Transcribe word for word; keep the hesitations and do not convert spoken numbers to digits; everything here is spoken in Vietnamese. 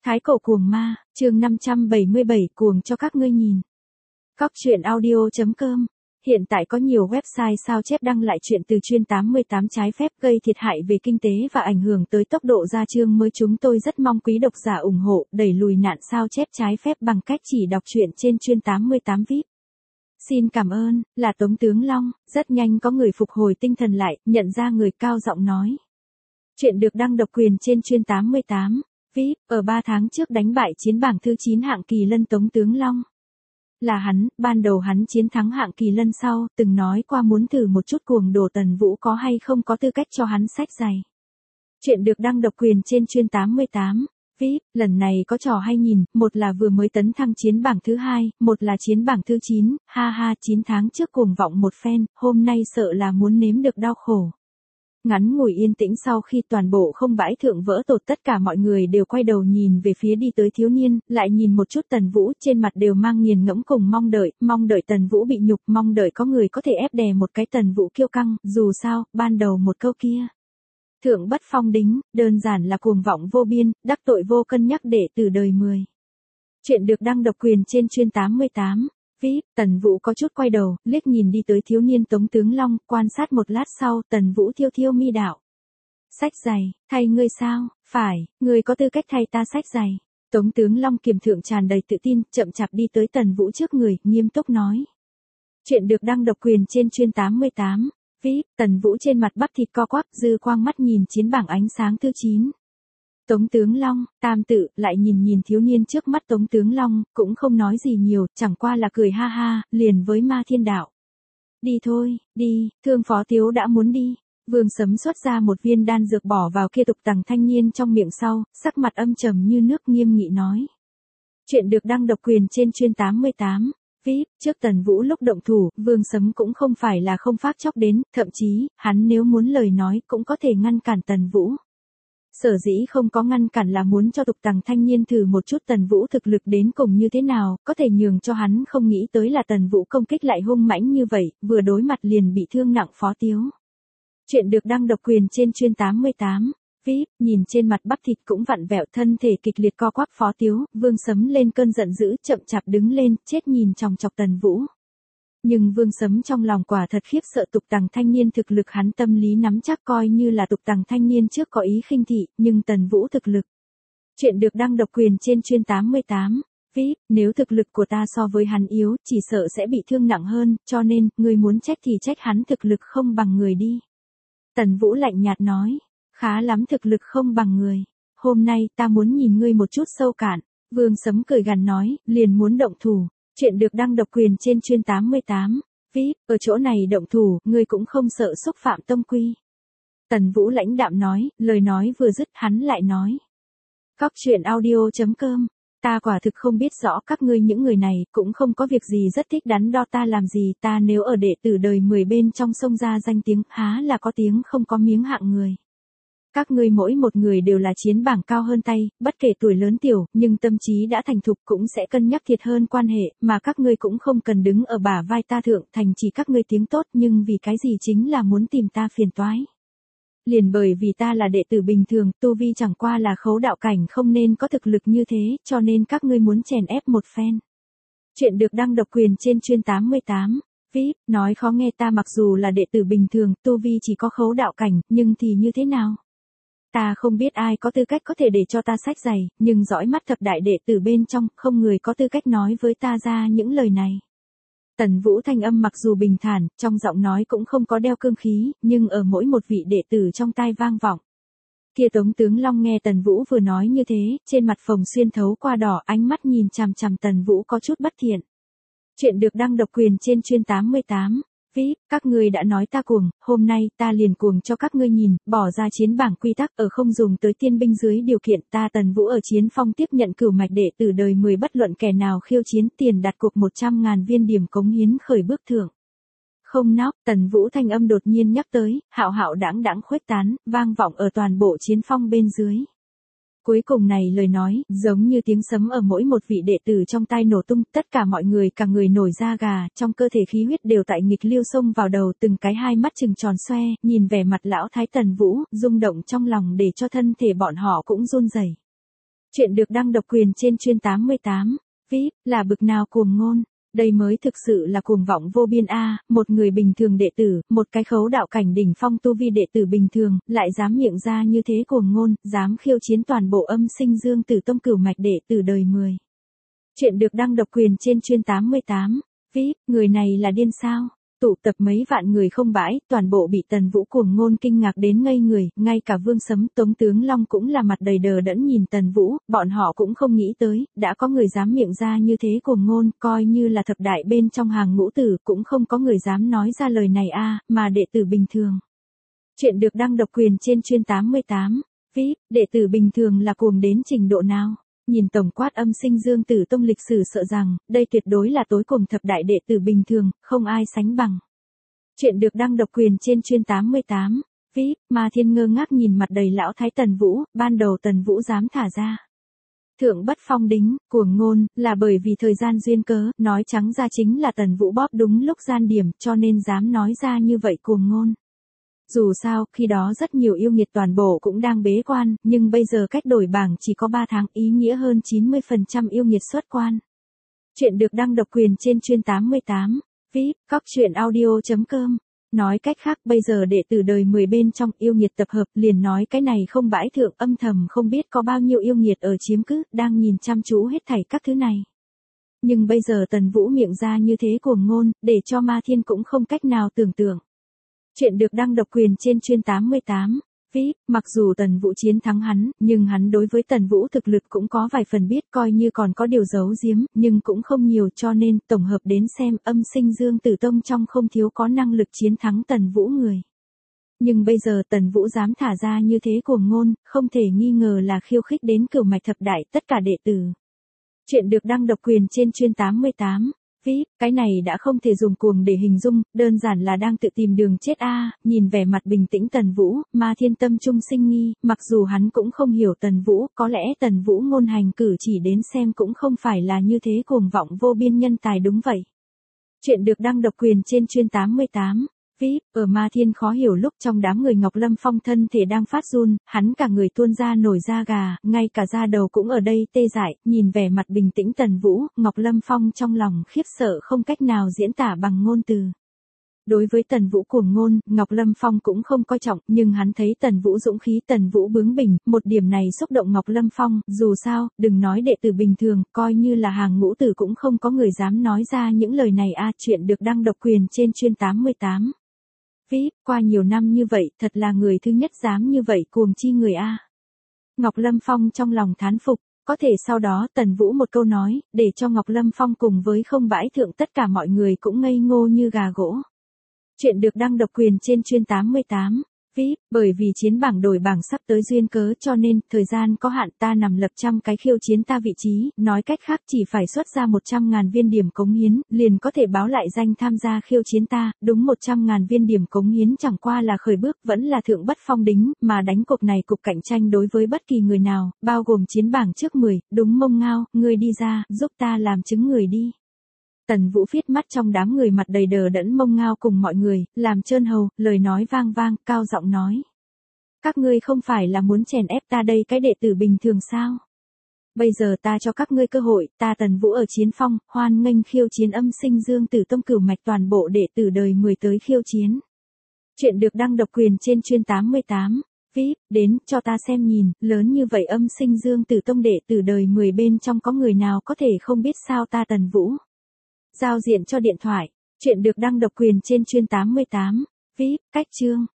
Thái cổ cuồng ma, chương năm trăm bảy mươi bảy cuồng cho các ngươi nhìn. Cóc truyện audio chấm com. Hiện tại có nhiều website sao chép đăng lại chuyện từ chuyên tám mươi tám trái phép gây thiệt hại về kinh tế và ảnh hưởng tới tốc độ ra chương mới. Chúng tôi rất mong quý độc giả ủng hộ đẩy lùi nạn sao chép trái phép bằng cách chỉ đọc truyện trên chuyên tám mươi tám vi ai pi. Xin cảm ơn, là Tống Tướng Long. Rất nhanh có người phục hồi tinh thần lại, nhận ra người cao giọng nói. Chuyện được đăng độc quyền trên chuyên tám mươi tám vi ai pi, ở ba tháng trước đánh bại chiến bảng thứ chín hạng Kỳ Lân Tống Tướng Long. Là hắn, ban đầu hắn chiến thắng hạng Kỳ Lân sau, từng nói qua muốn thử một chút cuồng đồ Tần Vũ có hay không có tư cách cho hắn xách giày. Chuyện được đăng độc quyền trên chuyên tám mươi tám vi ai pi, lần này có trò hay nhìn, một là vừa mới tấn thăng chiến bảng thứ hai, một là chiến bảng thứ chín, ha ha chín tháng trước cuồng vọng một phen, hôm nay sợ là muốn nếm được đau khổ. Ngắn ngủi yên tĩnh sau khi toàn bộ không bãi thượng vỡ tột, tất cả mọi người đều quay đầu nhìn về phía đi tới thiếu niên, lại nhìn một chút Tần Vũ, trên mặt đều mang nghiền ngẫm cùng mong đợi, mong đợi Tần Vũ bị nhục, mong đợi có người có thể ép đè một cái Tần Vũ kiêu căng, dù sao, ban đầu một câu kia. Thượng bất phong đính, đơn giản là cuồng vọng vô biên, đắc tội vô cân nhắc đệ tử đời mười. Chuyện được đăng độc quyền trên chuyên tám mươi tám vi ai pi, Tần Vũ có chút quay đầu, liếc nhìn đi tới thiếu niên Tống Tướng Long, quan sát một lát sau, Tần Vũ thiêu thiêu mi đạo. Xách giày, thay ngươi sao? Phải, ngươi có tư cách thay ta xách giày. Tống Tướng Long kiềm thượng tràn đầy tự tin, chậm chạp đi tới Tần Vũ trước người, nghiêm túc nói. Chuyện được đăng độc quyền trên chuyên tám mươi tám vi ai pi, Tần Vũ trên mặt bắp thịt co quắp, dư quang mắt nhìn chiến bảng ánh sáng thứ chín. Tống Tướng Long, tam tự, lại nhìn nhìn thiếu niên trước mắt Tống Tướng Long, cũng không nói gì nhiều, chẳng qua là cười ha ha, liền với Ma Thiên Đạo. Đi thôi, đi, Thương Phó Tiếu đã muốn đi. Vương Sấm xuất ra một viên đan dược bỏ vào kia tục tằng thanh niên trong miệng sau, sắc mặt âm trầm như nước nghiêm nghị nói. Chuyện được đăng độc quyền trên chuyên tám mươi tám vi ai pi, trước Tần Vũ lúc động thủ, Vương Sấm cũng không phải là không phát chóc đến, thậm chí, hắn nếu muốn lời nói cũng có thể ngăn cản Tần Vũ. Sở dĩ không có ngăn cản là muốn cho tục tằng thanh niên thử một chút Tần Vũ thực lực đến cùng như thế nào, có thể nhường cho hắn không nghĩ tới là Tần Vũ công kích lại hung mãnh như vậy, vừa đối mặt liền bị thương nặng Phó Tiếu. Chuyện được đăng độc quyền trên chuyên tám mươi tám vi ai pi, nhìn trên mặt bắp thịt cũng vặn vẹo, thân thể kịch liệt co quắp Phó Tiếu, Vương Sấm lên cơn giận dữ, chậm chạp đứng lên, chết nhìn chòng chọc Tần Vũ. Nhưng Vương Sấm trong lòng quả thật khiếp sợ tục tằng thanh niên thực lực, hắn tâm lý nắm chắc coi như là tục tằng thanh niên trước có ý khinh thị, nhưng Tần Vũ thực lực. Chuyện được đăng độc quyền trên chuyên tám mươi tám vi ai pi, nếu thực lực của ta so với hắn yếu, chỉ sợ sẽ bị thương nặng hơn, cho nên, người muốn trách thì trách hắn thực lực không bằng người đi. Tần Vũ lạnh nhạt nói, khá lắm, thực lực không bằng người. Hôm nay ta muốn nhìn ngươi một chút sâu cạn. Vương Sấm cười gằn nói, liền muốn động thủ. Chuyện được đăng độc quyền trên chuyên tám mươi tám vi ai pi, ở chỗ này động thủ, ngươi cũng không sợ xúc phạm tông quy. Tần Vũ lãnh đạm nói, lời nói vừa dứt hắn lại nói. Cóc truyện audio chấm com, ta quả thực không biết rõ các ngươi những người này, cũng không có việc gì rất thích đắn đo ta làm gì, ta nếu ở đệ tử đời mười bên trong sông ra danh tiếng, há là có tiếng không có miếng hạng người. Các ngươi mỗi một người đều là chiến bảng cao hơn tay, bất kể tuổi lớn tiểu, nhưng tâm trí đã thành thục cũng sẽ cân nhắc thiệt hơn quan hệ, mà các ngươi cũng không cần đứng ở bả vai ta thượng, thành chỉ các ngươi tiếng tốt, nhưng vì cái gì chính là muốn tìm ta phiền toái. Liền bởi vì ta là đệ tử bình thường, tu vi chẳng qua là khấu đạo cảnh, không nên có thực lực như thế, cho nên các ngươi muốn chèn ép một phen. Chuyện được đăng độc quyền trên chuyên tám mươi tám vi ai pi, nói khó nghe, ta mặc dù là đệ tử bình thường, tu vi chỉ có khấu đạo cảnh, nhưng thì như thế nào? Ta không biết ai có tư cách có thể để cho ta xách giày, nhưng dõi mắt thập đại đệ tử bên trong, không người có tư cách nói với ta ra những lời này. Tần Vũ thanh âm mặc dù bình thản, trong giọng nói cũng không có đeo cương khí, nhưng ở mỗi một vị đệ tử trong tai vang vọng. Kia Tống Tướng Long nghe Tần Vũ vừa nói như thế, trên mặt phồng xuyên thấu qua đỏ, ánh mắt nhìn chằm chằm Tần Vũ có chút bất thiện. Chuyện được đăng độc quyền trên chuyên tám mươi tám vi ai pi, các ngươi đã nói ta cuồng, hôm nay ta liền cuồng cho các ngươi nhìn, bỏ ra chiến bảng quy tắc, ở không dùng tới tiên binh dưới điều kiện, ta Tần Vũ ở chiến phong tiếp nhận cửu mạch đệ tử đời mười, bất luận kẻ nào khiêu chiến, tiền đặt cuộc một trăm ngàn viên điểm cống hiến khởi bước thưởng. Không nóc, Tần Vũ thanh âm đột nhiên nhắc tới, hạo hạo đãng đãng khuếch tán, vang vọng ở toàn bộ chiến phong bên dưới. Cuối cùng này lời nói, giống như tiếng sấm ở mỗi một vị đệ tử trong tai nổ tung, tất cả mọi người cả người nổi da gà, trong cơ thể khí huyết đều tại nghịch lưu xông vào đầu, từng cái hai mắt trừng tròn xoe, nhìn vẻ mặt lão thái Tần Vũ, rung động trong lòng để cho thân thể bọn họ cũng run rẩy. Chuyện được đăng độc quyền trên chuyên tám mươi tám. vê i pê là bực nào cuồng ngôn. Đây mới thực sự là cuồng vọng vô biên a, một người bình thường đệ tử, một cái khấu đạo cảnh đỉnh phong tu vi đệ tử bình thường, lại dám miệng ra như thế cuồng ngôn, dám khiêu chiến toàn bộ âm sinh dương tử tông cửu mạch đệ tử đời mười. Chuyện được đăng độc quyền trên chuyên tám mươi tám. vê i pê, người này là điên sao? Tụ tập mấy vạn người không bãi, toàn bộ bị Tần Vũ cuồng ngôn kinh ngạc đến ngây người, ngay cả Vương Sấm, Tống Tướng Long cũng là mặt đầy đờ đẫn nhìn Tần Vũ, bọn họ cũng không nghĩ tới, đã có người dám miệng ra như thế cuồng ngôn, coi như là thập đại bên trong hàng ngũ tử, cũng không có người dám nói ra lời này a, mà đệ tử bình thường. Chuyện được đăng độc quyền trên chuyên tám mươi tám. vê i pê, đệ tử bình thường là cuồng đến trình độ nào? Nhìn tổng quát âm sinh dương tử tông lịch sử sợ rằng, đây tuyệt đối là tối cùng thập đại đệ tử bình thường, không ai sánh bằng. Chuyện được đăng độc quyền trên chuyên tám mươi tám. vê i pê, Ma Thiên ngơ ngác nhìn mặt đầy lão thái Tần Vũ, ban đầu Tần Vũ dám thả ra Thượng Bất Phong đính, cuồng ngôn, là bởi vì thời gian duyên cớ, nói trắng ra chính là Tần Vũ bóp đúng lúc gian điểm, cho nên dám nói ra như vậy cuồng ngôn. Dù sao, khi đó rất nhiều yêu nghiệt toàn bộ cũng đang bế quan, nhưng bây giờ cách đổi bảng chỉ có ba tháng, ý nghĩa hơn chín mươi phần trăm yêu nghiệt xuất quan. Chuyện được đăng độc quyền trên chuyên tám mươi tám. vê i pê, cóc truyện audio chấm com. Nói cách khác bây giờ đệ tử đời mười bên trong yêu nghiệt tập hợp, liền nói cái này không bãi thượng, âm thầm không biết có bao nhiêu yêu nghiệt ở chiếm cứ, đang nhìn chăm chú hết thảy các thứ này. Nhưng bây giờ Tần Vũ miệng ra như thế cuồng ngôn, để cho Ma Thiên cũng không cách nào tưởng tượng. Chuyện được đăng độc quyền trên chuyên tám mươi tám. vê i pê, mặc dù Tần Vũ chiến thắng hắn, nhưng hắn đối với Tần Vũ thực lực cũng có vài phần biết, coi như còn có điều giấu giếm, nhưng cũng không nhiều, cho nên, tổng hợp đến xem, âm sinh dương tử tông trong không thiếu có năng lực chiến thắng Tần Vũ người. Nhưng bây giờ Tần Vũ dám thả ra như thế cuồng ngôn, không thể nghi ngờ là khiêu khích đến cửu mạch thập đại tất cả đệ tử. Chuyện được đăng độc quyền trên chuyên tám mươi tám. vê i pê, cái này đã không thể dùng cuồng để hình dung, đơn giản là đang tự tìm đường chết a. Nhìn vẻ mặt bình tĩnh Tần Vũ, Ma Thiên tâm trung sinh nghi, mặc dù hắn cũng không hiểu Tần Vũ, có lẽ Tần Vũ ngôn hành cử chỉ đến xem cũng không phải là như thế cuồng vọng vô biên nhân tài đúng vậy. Chuyện được đăng độc quyền trên chuyên tám mươi tám. vê i pê, ở Ma Thiên khó hiểu lúc trong đám người Ngọc Lâm Phong thân thể đang phát run, hắn cả người tuôn ra nổi da gà, ngay cả da đầu cũng ở đây tê dại, nhìn vẻ mặt bình tĩnh Tần Vũ, Ngọc Lâm Phong trong lòng khiếp sợ không cách nào diễn tả bằng ngôn từ. Đối với Tần Vũ cuồng ngôn, Ngọc Lâm Phong cũng không coi trọng, nhưng hắn thấy Tần Vũ dũng khí, Tần Vũ bướng bỉnh, một điểm này xúc động Ngọc Lâm Phong, dù sao, đừng nói đệ tử bình thường, coi như là hàng ngũ tử cũng không có người dám nói ra những lời này a. Chuyện được đăng độc quyền trên chuyên tám mươi tám. vê i pê, qua nhiều năm như vậy, thật là người thứ nhất dám như vậy cuồng chi người a. Ngọc Lâm Phong trong lòng thán phục, có thể sau đó Tần Vũ một câu nói, để cho Ngọc Lâm Phong cùng với không bãi thượng tất cả mọi người cũng ngây ngô như gà gỗ. Chuyện được đăng độc quyền trên chuyên tám mươi tám. vê i pê, bởi vì chiến bảng đổi bảng sắp tới duyên cớ cho nên, thời gian có hạn, ta nằm lập trăm cái khiêu chiến ta vị trí, nói cách khác chỉ phải xuất ra một trăm ngàn viên điểm cống hiến, liền có thể báo lại danh tham gia khiêu chiến ta, đúng một trăm ngàn viên điểm cống hiến chẳng qua là khởi bước, vẫn là Thượng Bất Phong đính, mà đánh cuộc này cục cạnh tranh đối với bất kỳ người nào, bao gồm chiến bảng trước mười, đúng Mông Ngao, ngươi đi ra, giúp ta làm chứng người đi. Tần Vũ viết mắt trong đám người mặt đầy đờ đẫn Mông Ngao cùng mọi người, làm trơn hầu, lời nói vang vang, cao giọng nói. Các ngươi không phải là muốn chèn ép ta đây cái đệ tử bình thường sao? Bây giờ ta cho các ngươi cơ hội, ta Tần Vũ ở chiến phong, hoan nghênh khiêu chiến âm sinh dương tử tông cửu mạch toàn bộ đệ tử đời mười tới khiêu chiến. Chuyện được đăng độc quyền trên chuyên tám mươi tám. vê i pê, đến, cho ta xem nhìn, lớn như vậy âm sinh dương tử tông đệ tử đời mười bên trong có người nào có thể không biết sao ta Tần Vũ. Giao diện cho điện thoại. Chuyện được đăng độc quyền trên chuyên tám mươi tám. vê i pê, cách chương.